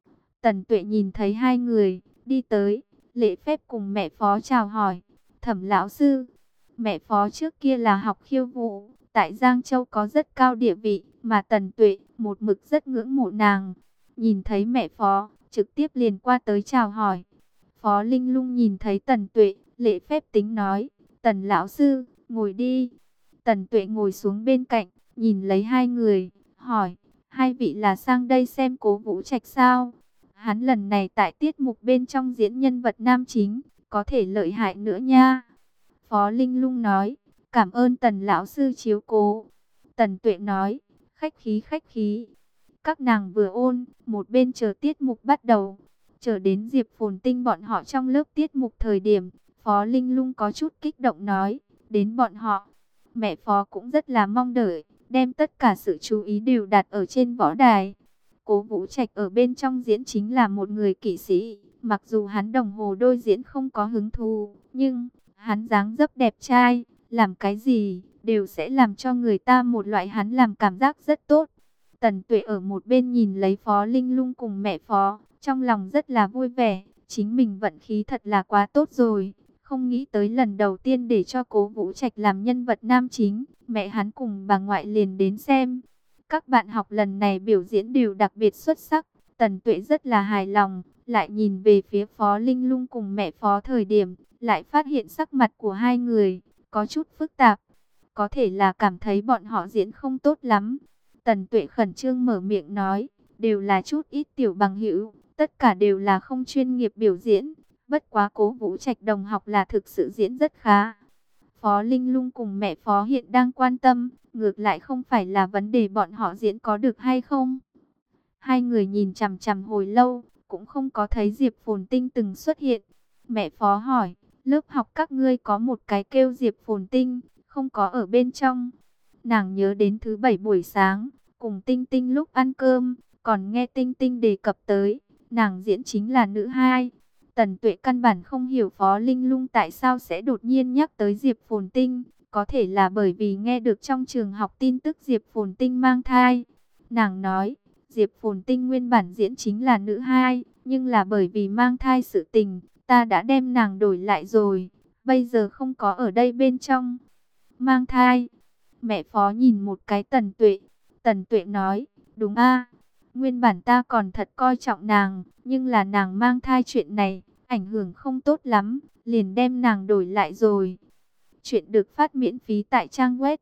Tần Tuệ nhìn thấy hai người đi tới, lễ phép cùng mẹ Phó chào hỏi. Thẩm lão sư, mẹ Phó trước kia là học khiêu vũ, tại Giang Châu có rất cao địa vị, mà Tần Tuệ một mực rất ngưỡng mộ nàng. Nhìn thấy mẹ Phó, trực tiếp liền qua tới chào hỏi. Phó Linh Lung nhìn thấy Tần Tuệ, lễ phép tính nói, Tần lão sư, ngồi đi. Tần Tuệ ngồi xuống bên cạnh, nhìn lấy hai người, hỏi, hai vị là sang đây xem Cố Vũ Trạch sao? Hắn lần này tại tiết mục bên trong diễn nhân vật nam chính, có thể lợi hại nữa nha. Phó Linh Lung nói, cảm ơn Tần lão sư chiếu cố. Tần Tuệ nói, khách khí khách khí. Các nàng vừa ôn, một bên chờ tiết mục bắt đầu. Chờ đến Diệp Phồn Tinh bọn họ trong lớp tiết mục thời điểm, Phó Linh Lung có chút kích động nói, đến bọn họ. Mẹ Phó cũng rất là mong đợi, đem tất cả sự chú ý đều đặt ở trên võ đài. Cố Vũ Trạch ở bên trong diễn chính là một người kỵ sĩ, mặc dù hắn đồng hồ đôi diễn không có hứng thú, nhưng hắn dáng dấp đẹp trai, làm cái gì đều sẽ làm cho người ta một loại hắn làm cảm giác rất tốt. Tần Tuệ ở một bên nhìn lấy Phó Linh Lung cùng mẹ Phó, trong lòng rất là vui vẻ, chính mình vận khí thật là quá tốt rồi. Không nghĩ tới lần đầu tiên để cho Cố Vũ Trạch làm nhân vật nam chính, mẹ hắn cùng bà ngoại liền đến xem. Các bạn học lần này biểu diễn đều đặc biệt xuất sắc, Tần Tuệ rất là hài lòng, lại nhìn về phía Phó Linh Lung cùng mẹ Phó thời điểm, lại phát hiện sắc mặt của hai người có chút phức tạp, có thể là cảm thấy bọn họ diễn không tốt lắm. Tần Tuệ khẩn trương mở miệng nói, đều là chút ít tiểu bằng hữu, tất cả đều là không chuyên nghiệp biểu diễn, bất quá Cố Vũ Trạch đồng học là thực sự diễn rất khá. Phó Linh Lung cùng mẹ Phó hiện đang quan tâm, ngược lại không phải là vấn đề bọn họ diễn có được hay không. Hai người nhìn chằm chằm hồi lâu, cũng không có thấy Diệp Phồn Tinh từng xuất hiện. Mẹ Phó hỏi, lớp học các ngươi có một cái kêu Diệp Phồn Tinh, không có ở bên trong. Nàng nhớ đến thứ bảy buổi sáng, cùng Tinh Tinh lúc ăn cơm, còn nghe Tinh Tinh đề cập tới, nàng diễn chính là nữ hai. Tần Tuệ căn bản không hiểu Phó Linh Lung tại sao sẽ đột nhiên nhắc tới Diệp Phồn Tinh, có thể là bởi vì nghe được trong trường học tin tức Diệp Phồn Tinh mang thai. Nàng nói, Diệp Phồn Tinh nguyên bản diễn chính là nữ hai, nhưng là bởi vì mang thai sự tình, ta đã đem nàng đổi lại rồi, bây giờ không có ở đây bên trong. Mang thai. Mẹ Phó nhìn một cái Tần Tuệ. Tần Tuệ nói, đúng a, nguyên bản ta còn thật coi trọng nàng, nhưng là nàng mang thai chuyện này, ảnh hưởng không tốt lắm, liền đem nàng đổi lại rồi. Chuyện được phát miễn phí tại trang web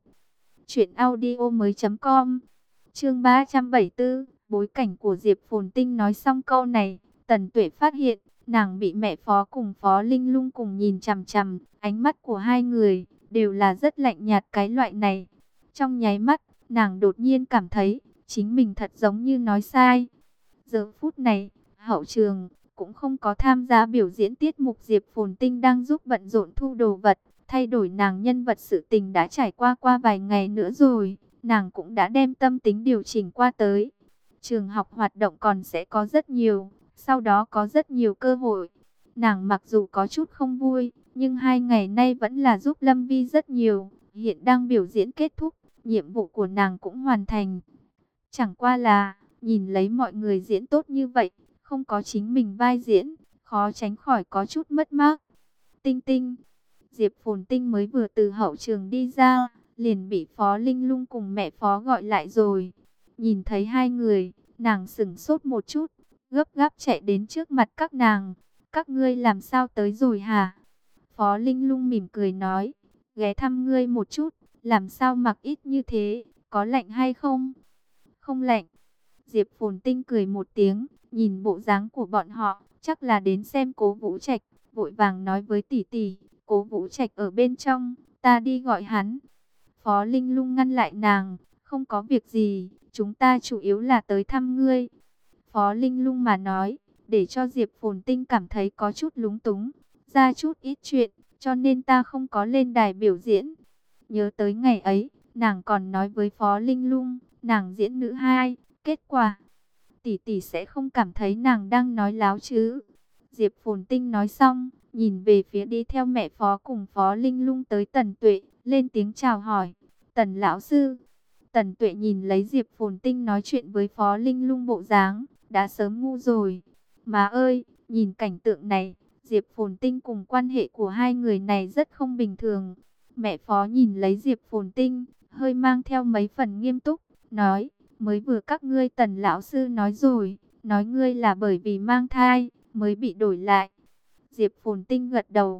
truyệnaudiomoi.com. Chương 374, bối cảnh của Diệp Phồn Tinh. Nói xong câu này, Tần Tuệ phát hiện, nàng bị mẹ Phó cùng Phó Linh Lung cùng nhìn chằm chằm, ánh mắt của hai người đều là rất lạnh nhạt cái loại này. Trong nháy mắt, nàng đột nhiên cảm thấy, chính mình thật giống như nói sai. Giờ phút này, hậu trường cũng không có tham gia biểu diễn tiết mục, Diệp Phồn Tinh đang giúp bận rộn thu đồ vật, thay đổi nàng nhân vật sự tình đã trải qua vài ngày nữa rồi, nàng cũng đã đem tâm tính điều chỉnh qua tới. Trường học hoạt động còn sẽ có rất nhiều, sau đó có rất nhiều cơ hội. Nàng mặc dù có chút không vui, nhưng 2 ngày nay vẫn là giúp Lâm Vi rất nhiều. Hiện đang biểu diễn kết thúc, nhiệm vụ của nàng cũng hoàn thành. Chẳng qua là, nhìn lấy mọi người diễn tốt như vậy, không có chính mình vai diễn, khó tránh khỏi có chút mất mát. Tinh Tinh, Diệp Phồn Tinh mới vừa từ hậu trường đi ra, liền bị Phó Linh Lung cùng mẹ Phó gọi lại rồi. Nhìn thấy hai người, nàng sững sốt một chút, gấp gáp chạy đến trước mặt các nàng. Các ngươi làm sao tới rồi hả? Phó Linh Lung mỉm cười nói, ghé thăm ngươi một chút, làm sao mặc ít như thế, có lạnh hay không? Không lạnh. Diệp Phồn Tinh cười một tiếng, nhìn bộ dáng của bọn họ, chắc là đến xem Cố Vũ Trạch, vội vàng nói với tỷ tỷ, Cố Vũ Trạch ở bên trong, ta đi gọi hắn. Phó Linh Lung ngăn lại nàng, không có việc gì, chúng ta chủ yếu là tới thăm ngươi. Phó Linh Lung mà nói, để cho Diệp Phồn Tinh cảm thấy có chút lúng túng, ra chút ít chuyện, cho nên ta không có lên đài biểu diễn. Nhớ tới ngày ấy, nàng còn nói với Phó Linh Lung, nàng diễn nữ hai, kết quả, tỷ tỷ sẽ không cảm thấy nàng đang nói láo chứ. Diệp Phồn Tinh nói xong, nhìn về phía đi theo mẹ Phó cùng Phó Linh Lung tới Tần Tuệ, lên tiếng chào hỏi, Tần lão sư. Tần Tuệ nhìn lấy Diệp Phồn Tinh nói chuyện với Phó Linh Lung bộ dáng, đã sớm ngu rồi. Má ơi, nhìn cảnh tượng này, Diệp Phồn Tinh cùng quan hệ của hai người này rất không bình thường. Mẹ Phó nhìn lấy Diệp Phồn Tinh, hơi mang theo mấy phần nghiêm túc, nói, mới vừa các ngươi Tần lão sư nói rồi, nói ngươi là bởi vì mang thai, mới bị đổi lại. Diệp Phồn Tinh gật đầu,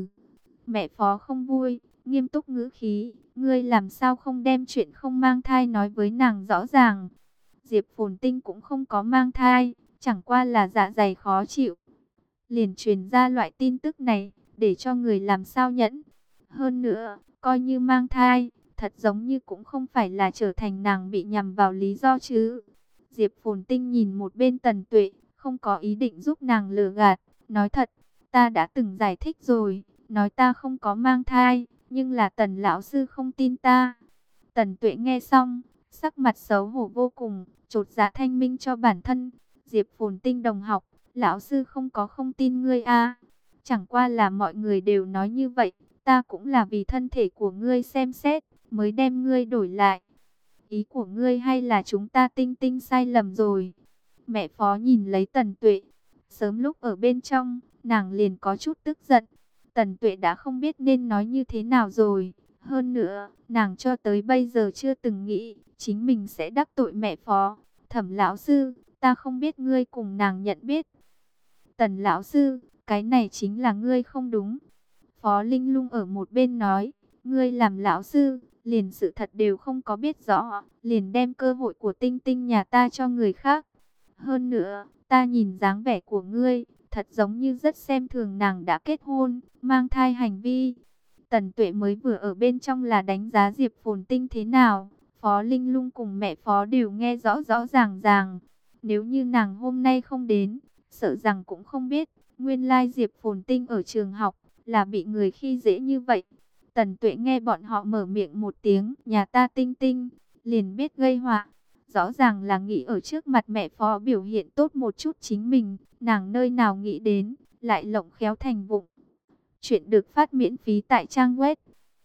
Mẹ Phó không vui, nghiêm túc ngữ khí, ngươi làm sao không đem chuyện không mang thai nói với nàng rõ ràng. Diệp Phồn Tinh cũng không có mang thai, chẳng qua là dạ dày khó chịu. Liền truyền ra loại tin tức này, để cho người làm sao nhẫn. Hơn nữa, coi như mang thai, thật giống như cũng không phải là trở thành nàng bị nhằm vào lý do chứ. Diệp Phồn Tinh nhìn một bên Tần Tuệ, không có ý định giúp nàng lừa gạt, nói thật, ta đã từng giải thích rồi, nói ta không có mang thai, nhưng là Tần lão sư không tin ta. Tần Tuệ nghe xong, sắc mặt xấu hổ vô cùng, chột dạ thanh minh cho bản thân. Diệp Phồn Tinh đồng học, lão sư không tin ngươi a. Chẳng qua là mọi người đều nói như vậy, ta cũng là vì thân thể của ngươi xem xét, mới đem ngươi đổi lại. Ý của ngươi hay là chúng ta Tinh Tinh sai lầm rồi? Mẹ Phó nhìn lấy Tần Tuệ, sớm lúc ở bên trong, nàng liền có chút tức giận. Tần Tuệ đã không biết nên nói như thế nào rồi. Hơn nữa, nàng cho tới bây giờ chưa từng nghĩ chính mình sẽ đắc tội mẹ Phó. Thẩm lão sư, ta không biết ngươi cùng nàng nhận biết. Tần lão sư, cái này chính là ngươi không đúng. Phó Linh Lung ở một bên nói, ngươi làm lão sư, liền sự thật đều không có biết rõ, liền đem cơ hội của Tinh Tinh nhà ta cho người khác. Hơn nữa, ta nhìn dáng vẻ của ngươi, thật giống như rất xem thường nàng đã kết hôn, mang thai hành vi. Tần Tuệ mới vừa ở bên trong là đánh giá Diệp Phồn Tinh thế nào, Phó Linh Lung cùng mẹ Phó đều nghe rõ rõ ràng ràng. Nếu như nàng hôm nay không đến, sợ rằng cũng không biết, nguyên lai Diệp Phồn Tinh ở trường học là bị người khi dễ như vậy. Tần Tuệ nghe bọn họ mở miệng một tiếng, nhà ta Tinh Tinh, liền biết gây họa. Rõ ràng là nghĩ ở trước mặt mẹ Phó biểu hiện tốt một chút chính mình, nàng nơi nào nghĩ đến, lại lộng khéo thành vụng. Chuyện được phát miễn phí tại trang web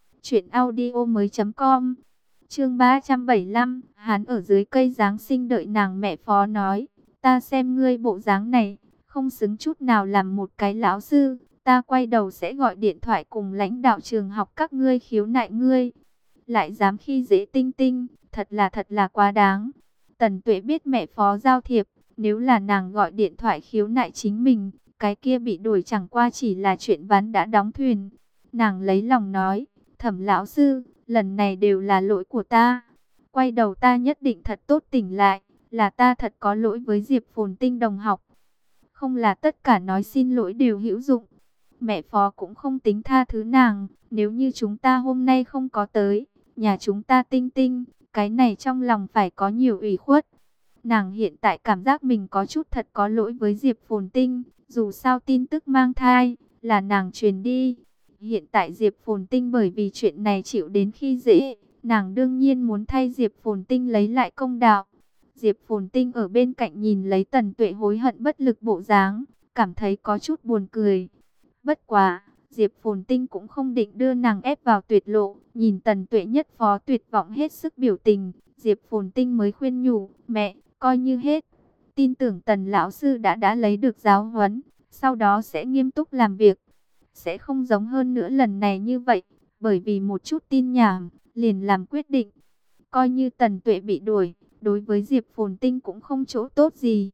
truyệnaudiomoi.com. Chương 375, hắn ở dưới cây Giáng sinh đợi nàng mẹ Phó nói, ta xem ngươi bộ dáng này, không xứng chút nào làm một cái lão sư, ta quay đầu sẽ gọi điện thoại cùng lãnh đạo trường học các ngươi khiếu nại ngươi. Lại dám khi dễ Tinh Tinh, thật là quá đáng. Tần Tuệ biết mẹ Phó giao thiệp, nếu là nàng gọi điện thoại khiếu nại chính mình, cái kia bị đuổi chẳng qua chỉ là chuyện ván đã đóng thuyền. Nàng lấy lòng nói, Thẩm lão sư, lần này đều là lỗi của ta. Quay đầu ta nhất định thật tốt tỉnh lại, là ta thật có lỗi với Diệp Phồn Tinh đồng học. Không là tất cả nói xin lỗi đều hữu dụng. Mẹ Phó cũng không tính tha thứ nàng, nếu như chúng ta hôm nay không có tới, nhà chúng ta Tinh Tinh, cái này trong lòng phải có nhiều ủy khuất. Nàng hiện tại cảm giác mình có chút thật có lỗi với Diệp Phồn Tinh, dù sao tin tức mang thai, là nàng truyền đi. Hiện tại Diệp Phồn Tinh bởi vì chuyện này chịu đến khi dễ, nàng đương nhiên muốn thay Diệp Phồn Tinh lấy lại công đạo. Diệp Phồn Tinh ở bên cạnh nhìn lấy Tần Tuệ hối hận bất lực bộ dáng, cảm thấy có chút buồn cười. Bất quá, Diệp Phồn Tinh cũng không định đưa nàng ép vào tuyệt lộ, nhìn Tần Tuệ nhất phó tuyệt vọng hết sức biểu tình, Diệp Phồn Tinh mới khuyên nhủ, mẹ, coi như hết. Tin tưởng Tần lão sư đã lấy được giáo huấn, sau đó sẽ nghiêm túc làm việc. Sẽ không giống hơn nữa lần này như vậy, bởi vì một chút tin nhảm, liền làm quyết định. Coi như Tần Tuệ bị đuổi, đối với Diệp Phồn Tinh cũng không chỗ tốt gì.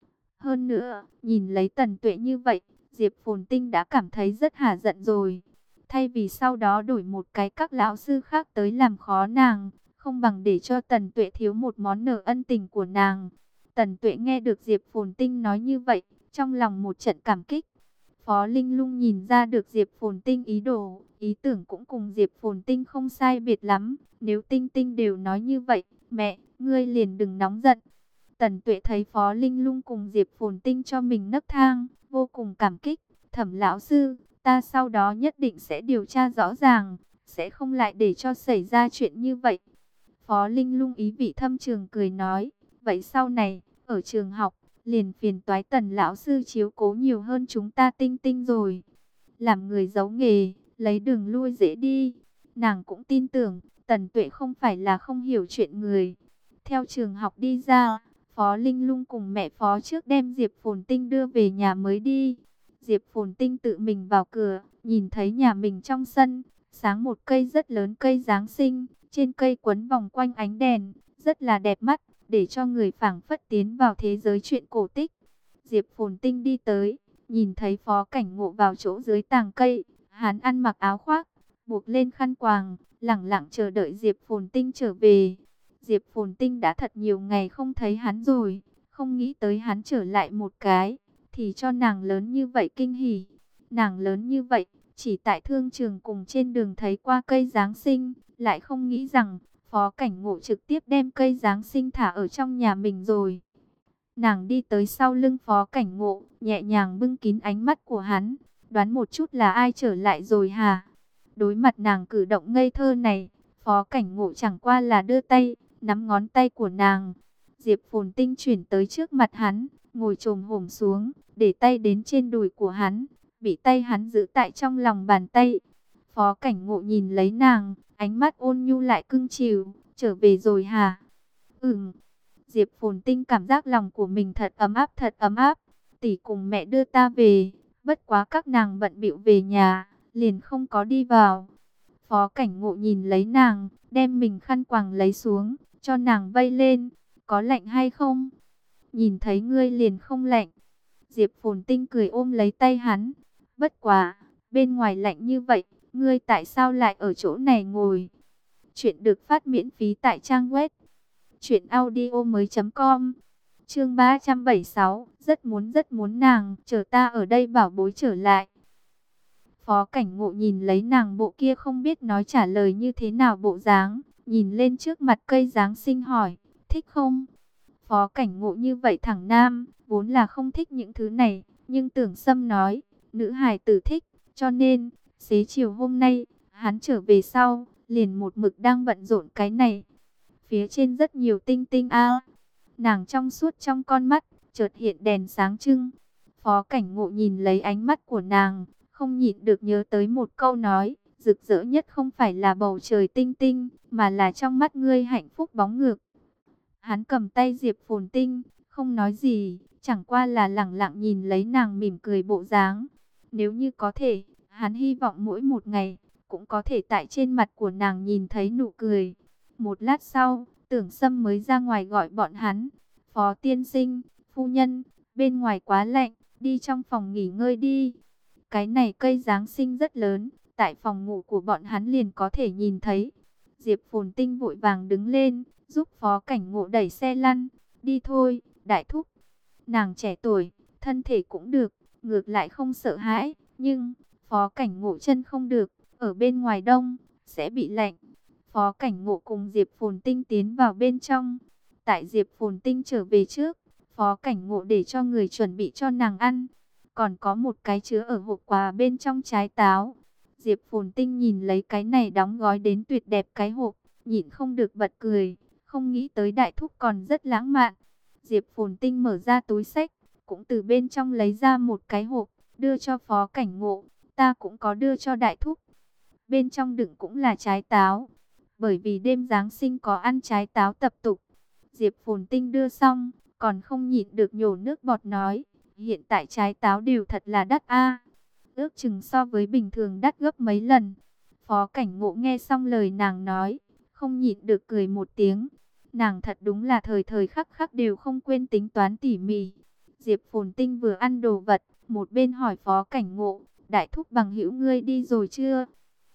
Hơn nữa, nhìn lấy Tần Tuệ như vậy, Diệp Phồn Tinh đã cảm thấy rất hả giận rồi. Thay vì sau đó đổi một cái các lão sư khác tới làm khó nàng, không bằng để cho Tần Tuệ thiếu một món nợ ân tình của nàng. Tần Tuệ nghe được Diệp Phồn Tinh nói như vậy, trong lòng một trận cảm kích. Phó Linh Lung nhìn ra được Diệp Phồn Tinh ý đồ, ý tưởng cũng cùng Diệp Phồn Tinh không sai biệt lắm. Nếu Tinh Tinh đều nói như vậy, mẹ, ngươi liền đừng nóng giận. Tần Tuệ thấy Phó Linh Lung cùng Diệp Phồn Tinh cho mình nấc thang, vô cùng cảm kích. Thẩm lão sư, ta sau đó nhất định sẽ điều tra rõ ràng, sẽ không lại để cho xảy ra chuyện như vậy. Phó Linh Lung ý vị thâm trường cười nói, vậy sau này, ở trường học, liền phiền toái Tần lão sư chiếu cố nhiều hơn chúng ta Tinh Tinh rồi. Làm người giấu nghề, lấy đường lui dễ đi. Nàng cũng tin tưởng, Tần Tuệ không phải là không hiểu chuyện người. Theo trường học đi ra, Phó Linh Lung cùng mẹ Phó trước đem Diệp Phồn Tinh đưa về nhà mới đi. Diệp Phồn Tinh tự mình vào cửa, nhìn thấy nhà mình trong sân, sáng một cây rất lớn cây Giáng sinh, trên cây quấn vòng quanh ánh đèn, rất là đẹp mắt, để cho người phảng phất tiến vào thế giới truyện cổ tích. Diệp Phồn Tinh đi tới, nhìn thấy Phó Cảnh Ngộ vào chỗ dưới tàng cây, hắn ăn mặc áo khoác, buộc lên khăn quàng, lẳng lặng chờ đợi Diệp Phồn Tinh trở về. Diệp Phồn Tinh đã thật nhiều ngày không thấy hắn rồi, không nghĩ tới hắn trở lại một cái, thì cho nàng lớn như vậy kinh hỉ. Nàng lớn như vậy, chỉ tại thương trường cùng trên đường thấy qua cây Giáng sinh, lại không nghĩ rằng Phó Cảnh Ngộ trực tiếp đem cây Giáng sinh thả ở trong nhà mình rồi. Nàng đi tới sau lưng Phó Cảnh Ngộ, nhẹ nhàng bưng kín ánh mắt của hắn, đoán một chút là ai trở lại rồi hả? Đối mặt nàng cử động ngây thơ này, Phó Cảnh Ngộ chẳng qua là đưa tay, nắm ngón tay của nàng. Diệp Phồn Tinh chuyển tới trước mặt hắn, ngồi chồm hổm xuống, để tay đến trên đùi của hắn, bị tay hắn giữ tại trong lòng bàn tay. Phó Cảnh Ngộ nhìn lấy nàng, ánh mắt ôn nhu lại cưng chiều. Trở về rồi hả? Diệp Phồn Tinh cảm giác lòng của mình thật ấm áp, thật ấm áp. Tỷ cùng mẹ đưa ta về, bất quá các nàng bận bịu về nhà, liền không có đi vào. Phó Cảnh Ngộ nhìn lấy nàng, đem mình khăn quàng lấy xuống, cho nàng vây lên. Có lạnh hay không? Nhìn thấy ngươi liền không lạnh. Diệp Phồn Tinh cười ôm lấy tay hắn. Bất quá, bên ngoài lạnh như vậy, ngươi tại sao lại ở chỗ này ngồi? Chuyện được phát miễn phí tại trang web truyệnaudiomoi.com. Chương 376, rất muốn nàng, chờ ta ở đây bảo bối trở lại. Phó Cảnh Ngộ nhìn lấy nàng bộ kia không biết nói trả lời như thế nào bộ dáng, nhìn lên trước mặt cây Giáng sinh hỏi, thích không? Phó Cảnh Ngộ như vậy thẳng nam, vốn là không thích những thứ này, nhưng Tưởng Sâm nói, nữ hài tử thích, cho nên, xế chiều hôm nay, hắn trở về sau, liền một mực đang bận rộn cái này. Phía trên rất nhiều tinh tinh a. Nàng trong suốt trong con mắt, chợt hiện đèn sáng trưng. Phó Cảnh Ngộ nhìn lấy ánh mắt của nàng, không nhịn được nhớ tới một câu nói, rực rỡ nhất không phải là bầu trời tinh tinh, mà là trong mắt ngươi hạnh phúc bóng ngược. Hắn cầm tay Diệp Phồn Tinh, không nói gì, chẳng qua là lẳng lặng nhìn lấy nàng mỉm cười bộ dáng. Nếu như có thể, hắn hy vọng mỗi một ngày, cũng có thể tại trên mặt của nàng nhìn thấy nụ cười. Một lát sau, Tưởng Sâm mới ra ngoài gọi bọn hắn. Phó tiên sinh, phu nhân, bên ngoài quá lạnh, đi trong phòng nghỉ ngơi đi. Cái này cây Giáng sinh rất lớn, tại phòng ngủ của bọn hắn liền có thể nhìn thấy. Diệp Phồn Tinh vội vàng đứng lên, giúp Phó Cảnh Ngộ đẩy xe lăn. Đi thôi, đại thúc. Nàng trẻ tuổi, thân thể cũng được, ngược lại không sợ hãi. Nhưng, Phó Cảnh Ngộ chân không được, ở bên ngoài đông, sẽ bị lạnh. Phó Cảnh Ngộ cùng Diệp Phồn Tinh tiến vào bên trong. Tại Diệp Phồn Tinh trở về trước, Phó Cảnh Ngộ để cho người chuẩn bị cho nàng ăn. Còn có một cái chứa ở hộp quà bên trong trái táo. Diệp Phồn Tinh nhìn lấy cái này đóng gói đến tuyệt đẹp cái hộp, nhịn không được bật cười. Không nghĩ tới đại thúc còn rất lãng mạn. Diệp Phồn Tinh mở ra túi xách, cũng từ bên trong lấy ra một cái hộp, đưa cho Phó Cảnh Ngộ. Ta cũng có đưa cho đại thúc. Bên trong đựng cũng là trái táo. Bởi vì đêm Giáng sinh có ăn trái táo tập tục. Diệp Phồn Tinh đưa xong, còn không nhịn được nhổ nước bọt nói. Hiện tại trái táo đều thật là đắt a, ước chừng so với bình thường đắt gấp mấy lần. Phó Cảnh Ngộ nghe xong lời nàng nói, không nhịn được cười một tiếng. Nàng thật đúng là thời thời khắc khắc đều không quên tính toán tỉ mỉ. Diệp Phồn Tinh vừa ăn đồ vật, một bên hỏi Phó Cảnh Ngộ, đại thúc bằng hữu ngươi đi rồi chưa?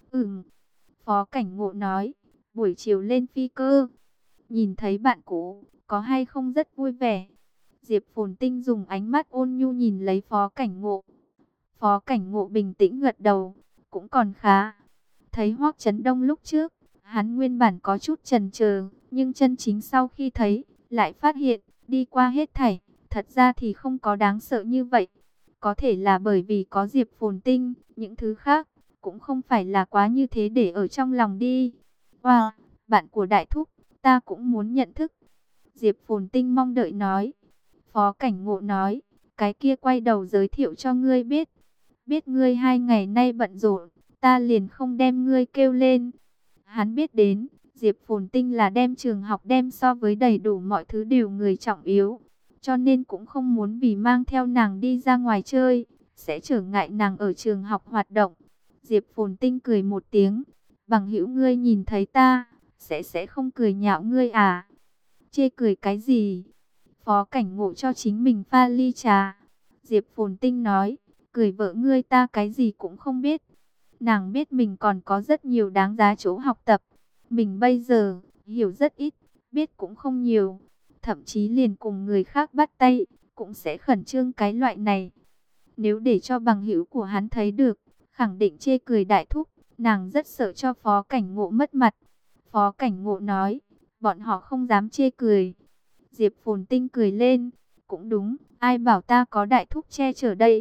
Phó Cảnh Ngộ nói, buổi chiều lên phi cơ. Nhìn thấy bạn cũ, có hay không rất vui vẻ. Diệp Phồn Tinh dùng ánh mắt ôn nhu nhìn lấy Phó Cảnh Ngộ. Phó Cảnh Ngộ bình tĩnh gật đầu, cũng còn khá. Thấy Hoắc Chấn Đông lúc trước, hắn nguyên bản có chút chần chờ, nhưng chân chính sau khi thấy, lại phát hiện, đi qua hết thảy, thật ra thì không có đáng sợ như vậy. Có thể là bởi vì có Diệp Phồn Tinh, những thứ khác, cũng không phải là quá như thế để ở trong lòng đi. Wow, bạn của đại thúc, ta cũng muốn nhận thức. Diệp Phồn Tinh mong đợi nói. Phó Cảnh Ngộ nói, cái kia quay đầu giới thiệu cho ngươi biết. Biết ngươi 2 ngày nay bận rộn, ta liền không đem ngươi kêu lên. Hắn biết đến, Diệp Phồn Tinh là đem trường học đem so với đầy đủ mọi thứ đều người trọng yếu. Cho nên cũng không muốn vì mang theo nàng đi ra ngoài chơi, sẽ trở ngại nàng ở trường học hoạt động. Diệp Phồn Tinh cười một tiếng, bằng hữu ngươi nhìn thấy ta, sẽ không cười nhạo ngươi à? Chê cười cái gì? Phó Cảnh Ngộ cho chính mình pha ly trà. Diệp Phồn Tinh nói, cười vợ ngươi ta cái gì cũng không biết. Nàng biết mình còn có rất nhiều đáng giá chỗ học tập. Mình bây giờ, hiểu rất ít, biết cũng không nhiều. Thậm chí liền cùng người khác bắt tay, cũng sẽ khẩn trương cái loại này. Nếu để cho bằng hữu của hắn thấy được, khẳng định chê cười đại thúc. Nàng rất sợ cho Phó Cảnh Ngộ mất mặt. Phó Cảnh Ngộ nói, bọn họ không dám chê cười. Diệp Phồn Tinh cười lên, cũng đúng, ai bảo ta có đại thúc che chở đây.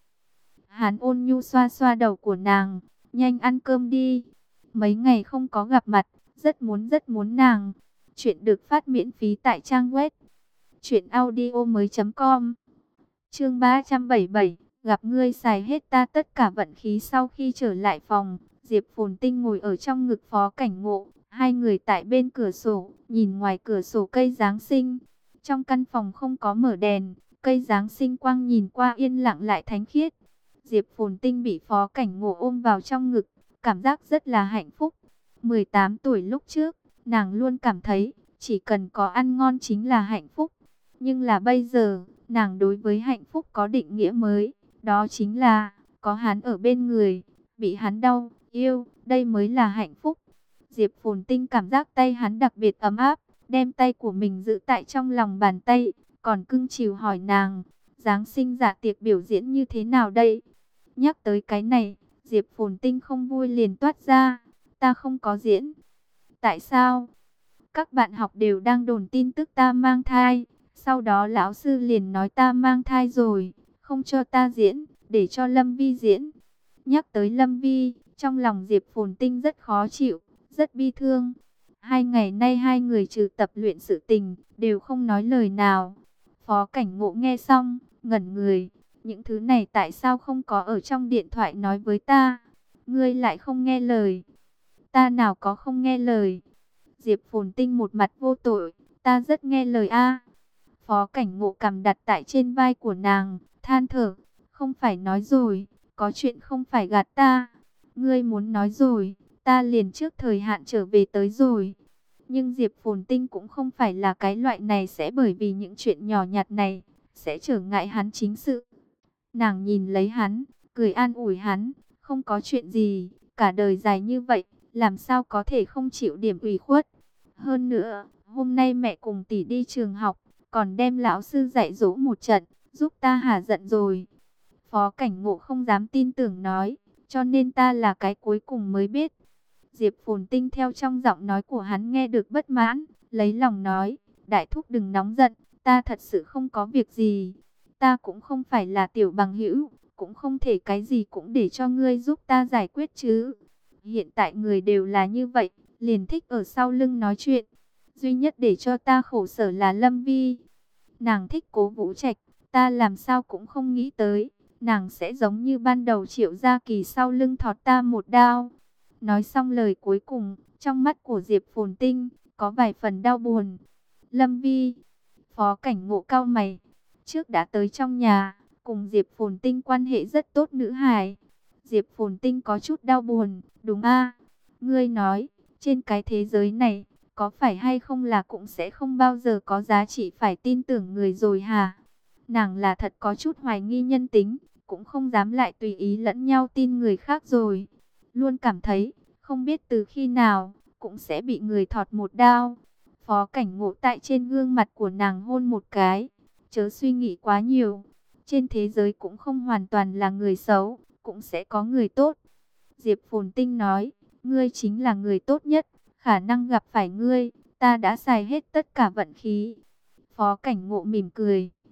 Hắn ôn nhu xoa xoa đầu của nàng, nhanh ăn cơm đi. Mấy ngày không có gặp mặt, rất muốn nàng. Chuyện được phát miễn phí tại trang web truyệnaudiomoi.com. Chương 377, gặp ngươi xài hết ta tất cả vận khí. Sau khi trở lại phòng, Diệp Phồn Tinh ngồi ở trong ngực Phó Cảnh Ngộ, hai người tại bên cửa sổ, nhìn ngoài cửa sổ cây Giáng sinh. Trong căn phòng không có mở đèn, cây Giáng sinh quang nhìn qua yên lặng lại thánh khiết. Diệp Phồn Tinh bị Phó Cảnh Ngộ ôm vào trong ngực, cảm giác rất là hạnh phúc. 18 tuổi lúc trước, nàng luôn cảm thấy chỉ cần có ăn ngon chính là hạnh phúc. Nhưng là bây giờ, nàng đối với hạnh phúc có định nghĩa mới, đó chính là có hắn ở bên người, bị hắn đau, yêu, đây mới là hạnh phúc. Diệp Phồn Tinh cảm giác tay hắn đặc biệt ấm áp, đem tay của mình giữ tại trong lòng bàn tay, còn cưng chiều hỏi nàng, Giáng sinh dạ tiệc biểu diễn như thế nào đây? Nhắc tới cái này, Diệp Phồn Tinh không vui liền toát ra, ta không có diễn. Tại sao? Các bạn học đều đang đồn tin tức ta mang thai, sau đó lão sư liền nói ta mang thai rồi, không cho ta diễn, để cho Lâm Vi diễn. Nhắc tới Lâm Vi, trong lòng Diệp Phồn Tinh rất khó chịu, rất bi thương. 2 ngày nay hai người trừ tập luyện sự tình, đều không nói lời nào. Phó Cảnh Ngộ nghe xong, ngẩn người. Những thứ này tại sao không có ở trong điện thoại nói với ta? Ngươi lại không nghe lời. Ta nào có không nghe lời. Diệp Phồn Tinh một mặt vô tội. Ta rất nghe lời a. Phó Cảnh Ngộ cầm đặt tại trên vai của nàng, than thở. Không phải nói rồi, có chuyện không phải gạt ta. Ngươi muốn nói rồi, ta liền trước thời hạn trở về tới rồi. Nhưng Diệp Phồn Tinh cũng không phải là cái loại này sẽ bởi vì những chuyện nhỏ nhặt này, sẽ trở ngại hắn chính sự. Nàng nhìn lấy hắn, cười an ủi hắn, không có chuyện gì, cả đời dài như vậy, làm sao có thể không chịu điểm ủy khuất. Hơn nữa, hôm nay mẹ cùng tỷ đi trường học, còn đem lão sư dạy dỗ một trận, giúp ta hả giận rồi. Phó Cảnh Ngộ không dám tin tưởng nói, cho nên ta là cái cuối cùng mới biết. Diệp Phồn Tinh theo trong giọng nói của hắn nghe được bất mãn, lấy lòng nói, đại thúc đừng nóng giận, ta thật sự không có việc gì. Ta cũng không phải là tiểu bằng hữu, cũng không thể cái gì cũng để cho ngươi giúp ta giải quyết chứ. Hiện tại người đều là như vậy, liền thích ở sau lưng nói chuyện. Duy nhất để cho ta khổ sở là Lâm Vi. Nàng thích Cố Vũ Trạch, ta làm sao cũng không nghĩ tới. Nàng sẽ giống như ban đầu Triệu Gia Kỳ sau lưng thọt ta một đao. Nói xong lời cuối cùng, trong mắt của Diệp Phồn Tinh, có vài phần đau buồn. Lâm Vi, Phó Cảnh Ngộ cau mày, trước đã tới trong nhà, cùng Diệp Phồn Tinh quan hệ rất tốt nữ hài. Diệp Phồn Tinh có chút đau buồn, đúng a? Ngươi nói, trên cái thế giới này, có phải hay không là cũng sẽ không bao giờ có giá trị phải tin tưởng người rồi hả? Nàng là thật có chút hoài nghi nhân tính, cũng không dám lại tùy ý lẫn nhau tin người khác rồi. Luôn cảm thấy, không biết từ khi nào, cũng sẽ bị người thọt một đao. Phó Cảnh Ngộ tại trên gương mặt của nàng hôn một cái. Chớ suy nghĩ quá nhiều. Trên thế giới cũng không hoàn toàn là người xấu, cũng sẽ có người tốt. Diệp Phồn Tinh nói, ngươi chính là người tốt nhất, khả năng gặp phải ngươi, ta đã xài hết tất cả vận khí. Phó Cảnh Ngộ mỉm cười.